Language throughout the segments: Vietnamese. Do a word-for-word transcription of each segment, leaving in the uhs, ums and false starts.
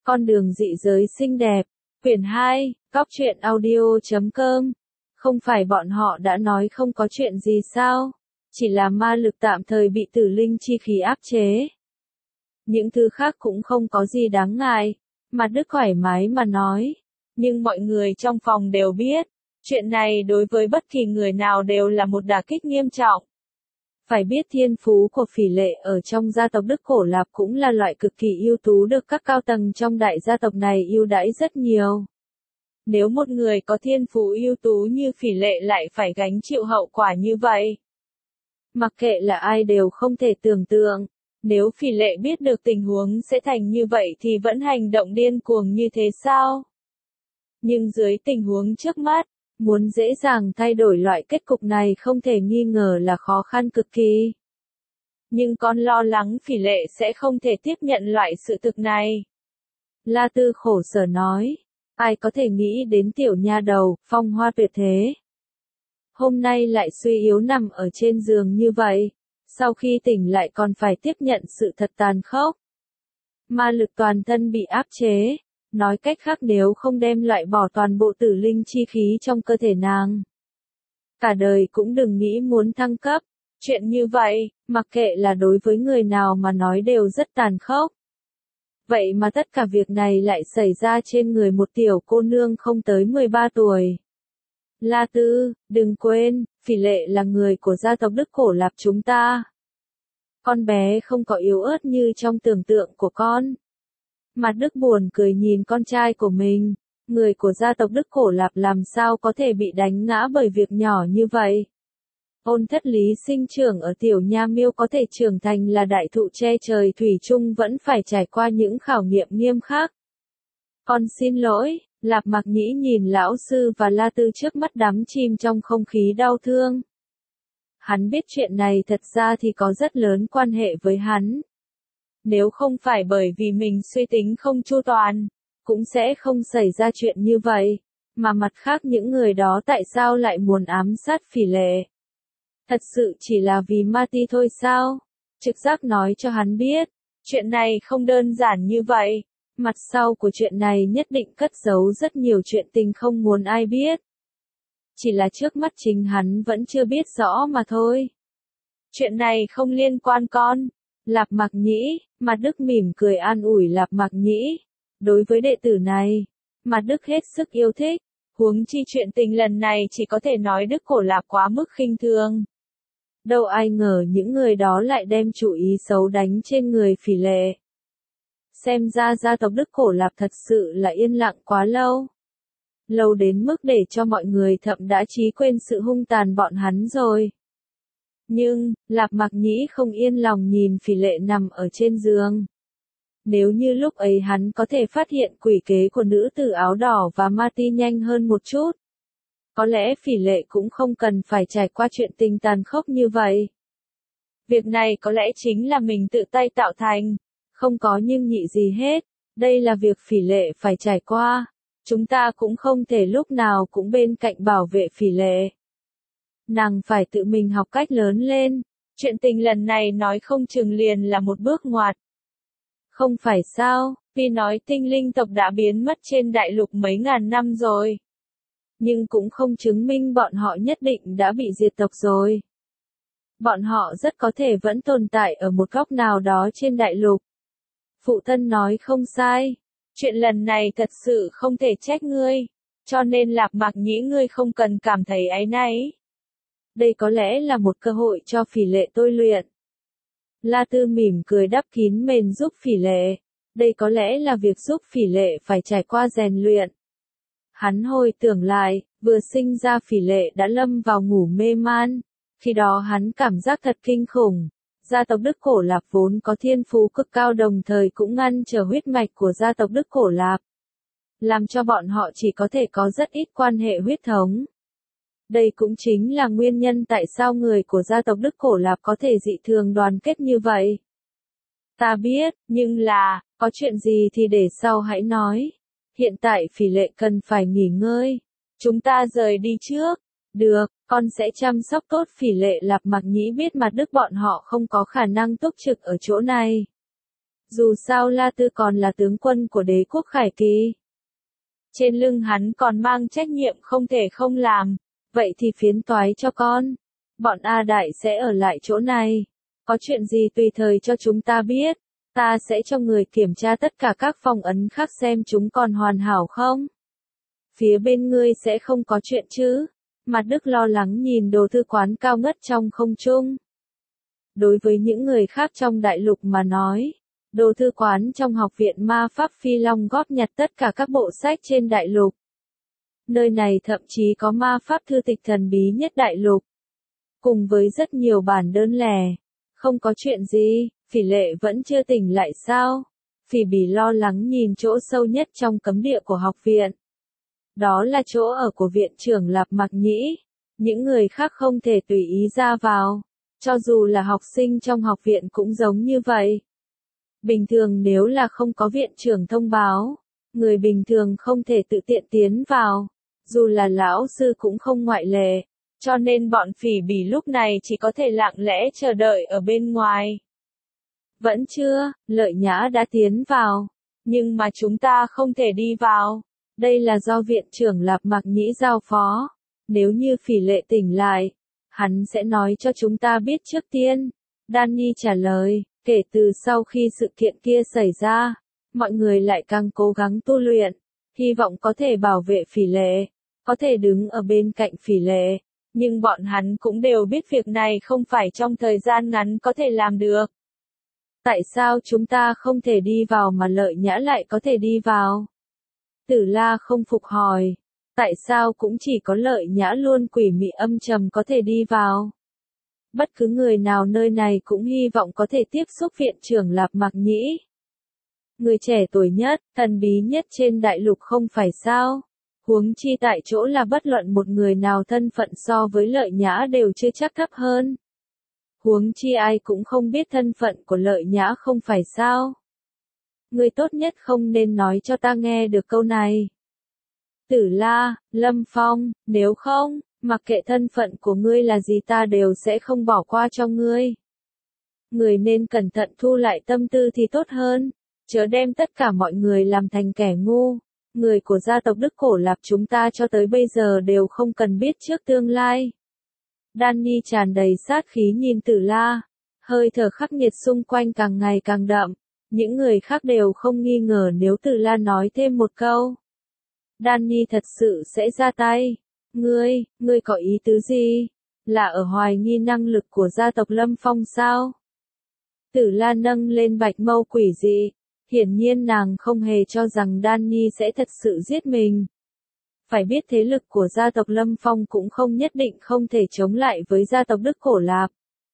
Con đường dị giới xinh đẹp, quyển hai, góc truyện audio chấm com. Không phải bọn họ đã nói không có chuyện gì sao? Chỉ là ma lực tạm thời bị tử linh chi khí áp chế. Những thứ khác cũng không có gì đáng ngại. Mặt Đức thoải mái mà nói. Nhưng mọi người trong phòng đều biết, chuyện này đối với bất kỳ người nào đều là một đả kích nghiêm trọng. Phải biết thiên phú của Phỉ Lệ ở trong gia tộc Đức Cổ Lạp cũng là loại cực kỳ ưu tú được các cao tầng trong đại gia tộc này ưu đãi rất nhiều. Nếu một người có thiên phú ưu tú như Phỉ Lệ lại phải gánh chịu hậu quả như vậy, mặc kệ là ai đều không thể tưởng tượng. Nếu Phỉ Lệ biết được tình huống sẽ thành như vậy thì vẫn hành động điên cuồng như thế sao? Nhưng dưới tình huống trước mắt, muốn dễ dàng thay đổi loại kết cục này không thể nghi ngờ là khó khăn cực kỳ. Nhưng con lo lắng Phỉ Lệ sẽ không thể tiếp nhận loại sự thực này. La Tư khổ sở nói, ai có thể nghĩ đến tiểu nha đầu, phong hoa tuyệt thế. Hôm nay lại suy yếu nằm ở trên giường như vậy, sau khi tỉnh lại còn phải tiếp nhận sự thật tàn khốc. Ma lực toàn thân bị áp chế. Nói cách khác nếu không đem loại bỏ toàn bộ tử linh chi khí trong cơ thể nàng, cả đời cũng đừng nghĩ muốn thăng cấp. Chuyện như vậy, mặc kệ là đối với người nào mà nói đều rất tàn khốc. Vậy mà tất cả việc này lại xảy ra trên người một tiểu cô nương không tới mười ba tuổi. La Tư, đừng quên, Phỉ Lệ là người của gia tộc Đức Cổ Lạp chúng ta. Con bé không có yếu ớt như trong tưởng tượng của con. Mặt Đức buồn cười nhìn con trai của mình, người của gia tộc Đức Cổ Lạp làm sao có thể bị đánh ngã bởi việc nhỏ như vậy. Ôn Thất Lý sinh trưởng ở tiểu nha miêu có thể trưởng thành là đại thụ che trời thủy chung vẫn phải trải qua những khảo nghiệm nghiêm khắc. Con xin lỗi, Lạp Mặc Nhĩ nhìn lão sư và La Tư trước mắt đắm chìm trong không khí đau thương. Hắn biết chuyện này thật ra thì có rất lớn quan hệ với hắn. Nếu không phải bởi vì mình suy tính không chu toàn, cũng sẽ không xảy ra chuyện như vậy. Mà mặt khác những người đó tại sao lại muốn ám sát Phỉ Lệ? Thật sự chỉ là vì ma ti thôi sao? Trực giác nói cho hắn biết, chuyện này không đơn giản như vậy. Mặt sau của chuyện này nhất định cất giấu rất nhiều chuyện tình không muốn ai biết. Chỉ là trước mắt chính hắn vẫn chưa biết rõ mà thôi. Chuyện này không liên quan con. Lạp Mặc Nhĩ, Mặt Đức mỉm cười an ủi Lạp Mặc Nhĩ. Đối với đệ tử này, Mặt Đức hết sức yêu thích, huống chi chuyện tình lần này chỉ có thể nói Đức Cổ Lạp quá mức khinh thường. Đâu ai ngờ những người đó lại đem chủ ý xấu đánh trên người Phỉ Lệ. Xem ra gia tộc Đức Cổ Lạp thật sự là yên lặng quá lâu. Lâu đến mức để cho mọi người thậm đã chí quên sự hung tàn bọn hắn rồi. Nhưng, Lạp Mặc Nhĩ không yên lòng nhìn Phỉ Lệ nằm ở trên giường. Nếu như lúc ấy hắn có thể phát hiện quỷ kế của nữ tử áo đỏ và ma ti nhanh hơn một chút, có lẽ Phỉ Lệ cũng không cần phải trải qua chuyện tình tàn khốc như vậy. Việc này có lẽ chính là mình tự tay tạo thành, không có nhưng nhị gì hết, đây là việc Phỉ Lệ phải trải qua. Chúng ta cũng không thể lúc nào cũng bên cạnh bảo vệ Phỉ Lệ. Nàng phải tự mình học cách lớn lên, chuyện tình lần này nói không chừng liền là một bước ngoặt. Không phải sao, vì nói tinh linh tộc đã biến mất trên đại lục mấy ngàn năm rồi. Nhưng cũng không chứng minh bọn họ nhất định đã bị diệt tộc rồi. Bọn họ rất có thể vẫn tồn tại ở một góc nào đó trên đại lục. Phụ thân nói không sai, chuyện lần này thật sự không thể trách ngươi, cho nên Lạp Mặc Nhĩ ngươi không cần cảm thấy áy náy. Đây có lẽ là một cơ hội cho Phỉ Lệ tôi luyện. La Tư mỉm cười đắp kín mền giúp Phỉ Lệ. Đây có lẽ là việc giúp Phỉ Lệ phải trải qua rèn luyện. Hắn hồi tưởng lại, vừa sinh ra Phỉ Lệ đã lâm vào ngủ mê man. Khi đó hắn cảm giác thật kinh khủng. Gia tộc Đức Cổ Lạp vốn có thiên phú cực cao đồng thời cũng ngăn trở huyết mạch của gia tộc Đức Cổ Lạp. Làm cho bọn họ chỉ có thể có rất ít quan hệ huyết thống. Đây cũng chính là nguyên nhân tại sao người của gia tộc Đức Cổ Lạp có thể dị thường đoàn kết như vậy. Ta biết, nhưng là, có chuyện gì thì để sau hãy nói. Hiện tại Phỉ Lệ cần phải nghỉ ngơi. Chúng ta rời đi trước. Được, con sẽ chăm sóc tốt Phỉ Lệ. Lạp Mặc Nhĩ biết Mặt Đức bọn họ không có khả năng túc trực ở chỗ này. Dù sao La Tư còn là tướng quân của đế quốc Khải Kỳ. Trên lưng hắn còn mang trách nhiệm không thể không làm. Vậy thì phiến toái cho con. Bọn A Đại sẽ ở lại chỗ này. Có chuyện gì tùy thời cho chúng ta biết. Ta sẽ cho người kiểm tra tất cả các phong ấn khác xem chúng còn hoàn hảo không. Phía bên ngươi sẽ không có chuyện chứ. Mặt Đức lo lắng nhìn đồ thư quán cao ngất trong không trung. Đối với những người khác trong đại lục mà nói, đồ thư quán trong học viện ma pháp Phi Long góp nhặt tất cả các bộ sách trên đại lục. Nơi này thậm chí có ma pháp thư tịch thần bí nhất đại lục. Cùng với rất nhiều bản đơn lẻ. Không có chuyện gì, Phỉ Lệ vẫn chưa tỉnh lại sao? Phỉ Bỉ lo lắng nhìn chỗ sâu nhất trong cấm địa của học viện. Đó là chỗ ở của viện trưởng Lạp Mặc Nhĩ. Những người khác không thể tùy ý ra vào. Cho dù là học sinh trong học viện cũng giống như vậy. Bình thường nếu là không có viện trưởng thông báo, người bình thường không thể tự tiện tiến vào. Dù là lão sư cũng không ngoại lệ. Cho nên bọn Phỉ Bỉ lúc này chỉ có thể lặng lẽ chờ đợi ở bên ngoài. Vẫn chưa, Lợi Nhã đã tiến vào. Nhưng mà chúng ta không thể đi vào. Đây là do viện trưởng Lạp Mặc Nhĩ giao phó. Nếu như Phỉ Lệ tỉnh lại, hắn sẽ nói cho chúng ta biết trước tiên. Danny trả lời, kể từ sau khi sự kiện kia xảy ra, mọi người lại càng cố gắng tu luyện, hy vọng có thể bảo vệ Phỉ Lệ, có thể đứng ở bên cạnh Phỉ Lệ. Nhưng bọn hắn cũng đều biết việc này không phải trong thời gian ngắn có thể làm được. Tại sao chúng ta không thể đi vào mà Lợi Nhã lại có thể đi vào? Tử La không phục hỏi. Tại sao cũng chỉ có Lợi Nhã luôn quỷ mị âm trầm có thể đi vào? Bất cứ người nào nơi này cũng hy vọng có thể tiếp xúc viện trưởng Lạp Mặc Nhĩ. Người trẻ tuổi nhất, thần bí nhất trên đại lục không phải sao? Huống chi tại chỗ là bất luận một người nào thân phận so với Lợi Nhã đều chưa chắc thấp hơn. Huống chi ai cũng không biết thân phận của Lợi Nhã không phải sao. Người tốt nhất không nên nói cho ta nghe được câu này. Tử La, Lâm Phong, nếu không, mặc kệ thân phận của ngươi là gì ta đều sẽ không bỏ qua cho ngươi. Người nên cẩn thận thu lại tâm tư thì tốt hơn, chớ đem tất cả mọi người làm thành kẻ ngu. Người của gia tộc Đức Cổ Lạp chúng ta cho tới bây giờ đều không cần biết trước tương lai. Danny tràn đầy sát khí nhìn Tử La, hơi thở khắc nghiệt xung quanh càng ngày càng đậm. Những người khác đều không nghi ngờ nếu Tử La nói thêm một câu. Danny thật sự sẽ ra tay. Ngươi, ngươi có ý tứ gì? Là ở hoài nghi năng lực của gia tộc Lâm Phong sao? Tử La nâng lên bạch mâu quỷ dị. Hiển nhiên nàng không hề cho rằng Danny sẽ thật sự giết mình. Phải biết thế lực của gia tộc Lâm Phong cũng không nhất định không thể chống lại với gia tộc Đức Cổ Lạp.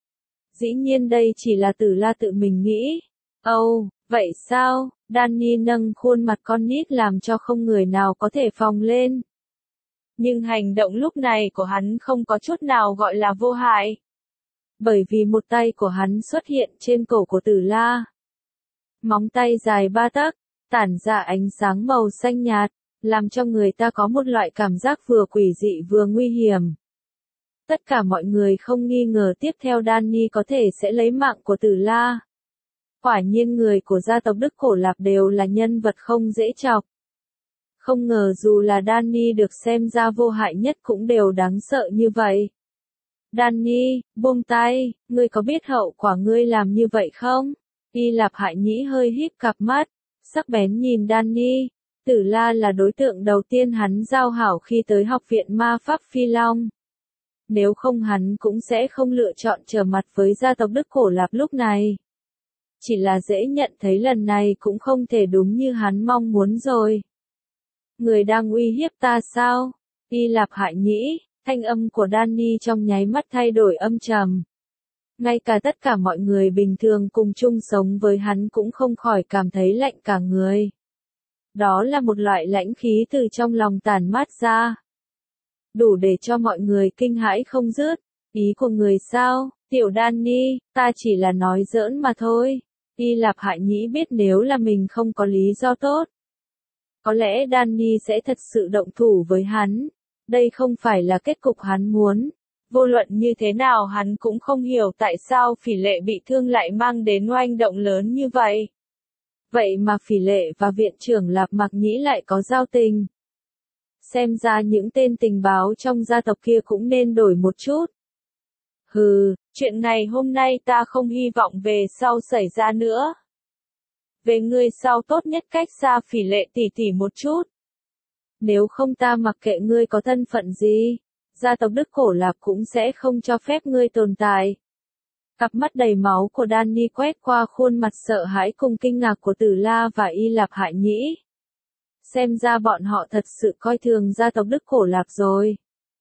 Dĩ nhiên đây chỉ là Tử La tự mình nghĩ. Ồ, oh, vậy sao? Danny nâng khuôn mặt con nít làm cho không người nào có thể phòng lên. Nhưng hành động lúc này của hắn không có chút nào gọi là vô hại. Bởi vì một tay của hắn xuất hiện trên cổ của Tử La. Móng tay dài ba tấc, tản ra ánh sáng màu xanh nhạt, làm cho người ta có một loại cảm giác vừa quỷ dị vừa nguy hiểm. Tất cả mọi người không nghi ngờ tiếp theo Danny có thể sẽ lấy mạng của Tử La. Quả nhiên người của gia tộc Đức Cổ Lạp đều là nhân vật không dễ chọc. Không ngờ dù là Danny được xem ra vô hại nhất cũng đều đáng sợ như vậy. Danny, buông tay, ngươi có biết hậu quả ngươi làm như vậy không? Y Lạp Hại Nhĩ hơi híp cặp mắt, sắc bén nhìn Danny. Tử La là đối tượng đầu tiên hắn giao hảo khi tới học viện ma pháp Phi Long. Nếu không hắn cũng sẽ không lựa chọn trở mặt với gia tộc Đức Cổ Lạp lúc này. Chỉ là dễ nhận thấy lần này cũng không thể đúng như hắn mong muốn rồi. Người đang uy hiếp ta sao? Y Lạp Hại Nhĩ, thanh âm của Danny trong nháy mắt thay đổi âm trầm. Ngay cả tất cả mọi người bình thường cùng chung sống với hắn cũng không khỏi cảm thấy lạnh cả người. Đó là một loại lãnh khí từ trong lòng tản mát ra. Đủ để cho mọi người kinh hãi không dứt. Ý của người sao, tiểu Danny, ta chỉ là nói giỡn mà thôi. Y Lạp Hại Nhĩ biết nếu là mình không có lý do tốt. Có lẽ Danny sẽ thật sự động thủ với hắn. Đây không phải là kết cục hắn muốn. Vô luận như thế nào hắn cũng không hiểu tại sao Phỉ Lệ bị thương lại mang đến oanh động lớn như vậy. Vậy mà Phỉ Lệ và viện trưởng Lạp Mạc Nhĩ lại có giao tình. Xem ra những tên tình báo trong gia tộc kia cũng nên đổi một chút. Hừ, chuyện này hôm nay ta không hy vọng về sau xảy ra nữa. Về ngươi sau tốt nhất cách xa Phỉ Lệ tỷ tỷ một chút. Nếu không ta mặc kệ ngươi có thân phận gì, gia tộc Đức Cổ Lạp cũng sẽ không cho phép ngươi tồn tại. Cặp mắt đầy máu của Danny quét qua khuôn mặt sợ hãi cùng kinh ngạc của Tử La và Y Lạp Hại Nhĩ. Xem ra bọn họ thật sự coi thường gia tộc Đức Cổ Lạp rồi.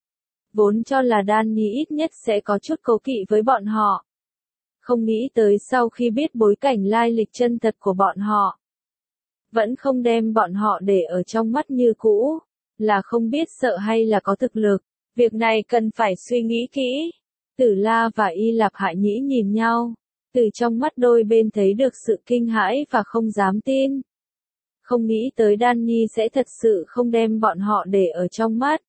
Vốn cho là Danny ít nhất sẽ có chút cố kỵ với bọn họ. Không nghĩ tới sau khi biết bối cảnh lai lịch chân thật của bọn họ. Vẫn không đem bọn họ để ở trong mắt như cũ. Là không biết sợ hay là có thực lực. Việc này cần phải suy nghĩ kỹ. Tử La và Y Lạp Hại Nhĩ nhìn nhau. Từ trong mắt đôi bên thấy được sự kinh hãi và không dám tin. Không nghĩ tới Danny sẽ thật sự không đem bọn họ để ở trong mắt.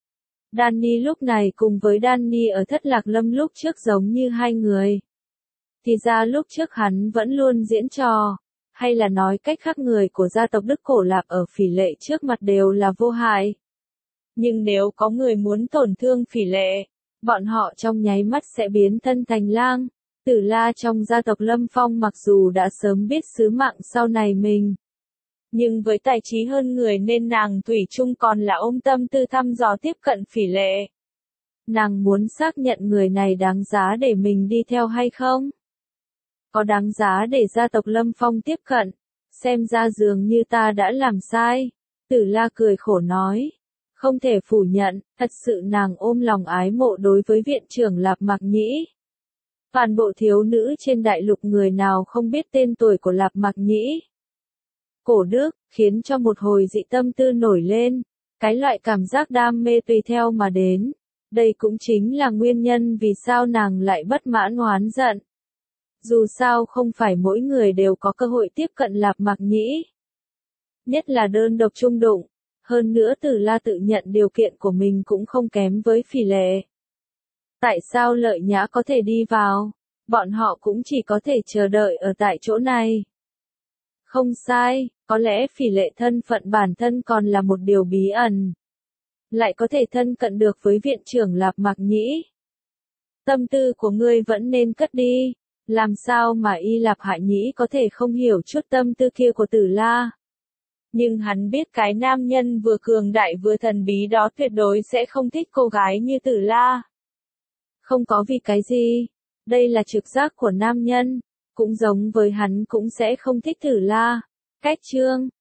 Danny lúc này cùng với Danny ở Thất Lạc Lâm lúc trước giống như hai người. Thì ra lúc trước hắn vẫn luôn diễn trò. Hay là nói cách khác người của gia tộc Đức Cổ Lạp ở Phỉ Lệ trước mặt đều là vô hại. Nhưng nếu có người muốn tổn thương Phỉ Lệ, bọn họ trong nháy mắt sẽ biến thân thành lang. Tử La trong gia tộc Lâm Phong mặc dù đã sớm biết sứ mạng sau này mình. Nhưng với tài trí hơn người nên nàng thủy chung còn là ôm tâm tư thăm dò tiếp cận Phỉ Lệ. Nàng muốn xác nhận người này đáng giá để mình đi theo hay không? Có đáng giá để gia tộc Lâm Phong tiếp cận? Xem ra dường như ta đã làm sai. Tử La cười khổ nói. Không thể phủ nhận, thật sự nàng ôm lòng ái mộ đối với viện trưởng Lạp Mạc Nhĩ. Toàn bộ thiếu nữ trên đại lục người nào không biết tên tuổi của Lạp Mạc Nhĩ. Cổ Đức, khiến cho một hồi dị tâm tư nổi lên, cái loại cảm giác đam mê tùy theo mà đến. Đây cũng chính là nguyên nhân vì sao nàng lại bất mãn oán giận. Dù sao không phải mỗi người đều có cơ hội tiếp cận Lạp Mạc Nhĩ. Nhất là đơn độc chung đụng. Hơn nữa Tử La tự nhận điều kiện của mình cũng không kém với Phỉ Lệ. Tại sao Lợi Nhã có thể đi vào? Bọn họ cũng chỉ có thể chờ đợi ở tại chỗ này. Không sai, có lẽ Phỉ Lệ thân phận bản thân còn là một điều bí ẩn. Lại có thể thân cận được với viện trưởng Lạp Mạc Nhĩ. Tâm tư của ngươi vẫn nên cất đi. Làm sao mà Y Lạp Hại Nhĩ có thể không hiểu chút tâm tư kia của Tử La? Nhưng hắn biết cái nam nhân vừa cường đại vừa thần bí đó tuyệt đối sẽ không thích cô gái như Tử La. Không có vì cái gì. Đây là trực giác của nam nhân. Cũng giống với hắn cũng sẽ không thích Tử La. Cách chương